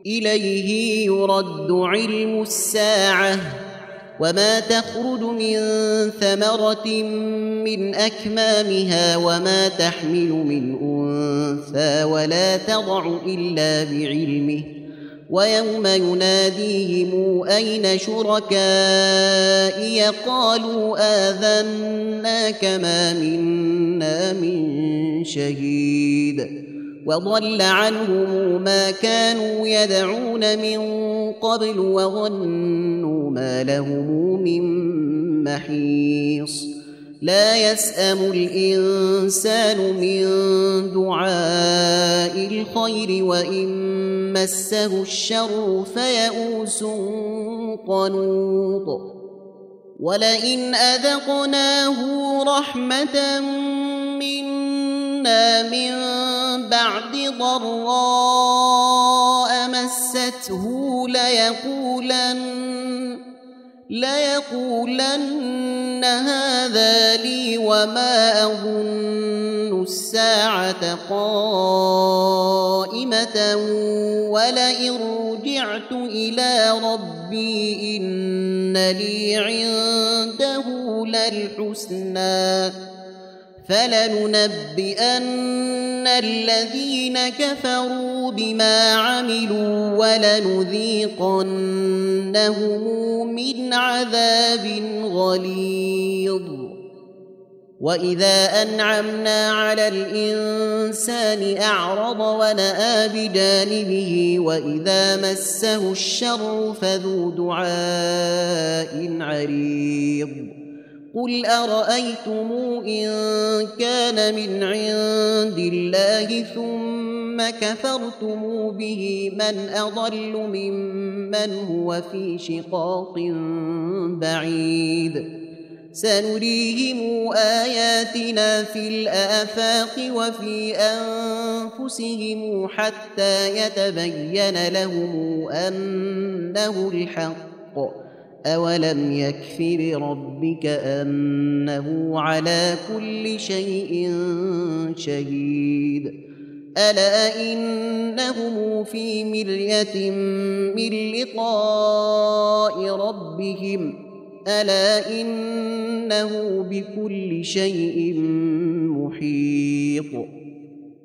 إليه يرد علم الساعة وما تخرج من ثمرة من أكمامها وما تحمل من أنثى ولا تضع إلا بعلمه ويوم يناديهم أين شركائي قالوا آذناك ما منا من شهيد وضل عنهم ما كانوا يدعون من قبل وظنوا ما لهم من محيص لا يسأم الإنسان من دعاء الخير وإن مسه الشر فيئوس قنوط ولئن أذقناه رحمة منا من بعد ضراء مسته ليقولن هذا لي وما أظن الساعة قائمة ولئن رجعت إلى ربي إن لي عنده للحسنى فلننبئن الذين كفروا بما عملوا ولنذيقنهم من عذاب غليظ وإذا أنعمنا على الإنسان أعرض ونأى بجانبه وإذا مسه الشر فذو دعاء عريض قل أرأيتم إن كان من عند الله ثم كفرتم به من أضل ممن هو في شقاق بعيد سنريهم آياتنا في الآفاق وفي أنفسهم حتى يتبين لهم أنه الحق أولم يكف بربك أنه على كل شيء شهيد ألا إنهم في مرية من لقاء ربهم ألا إنه بكل شيء محيط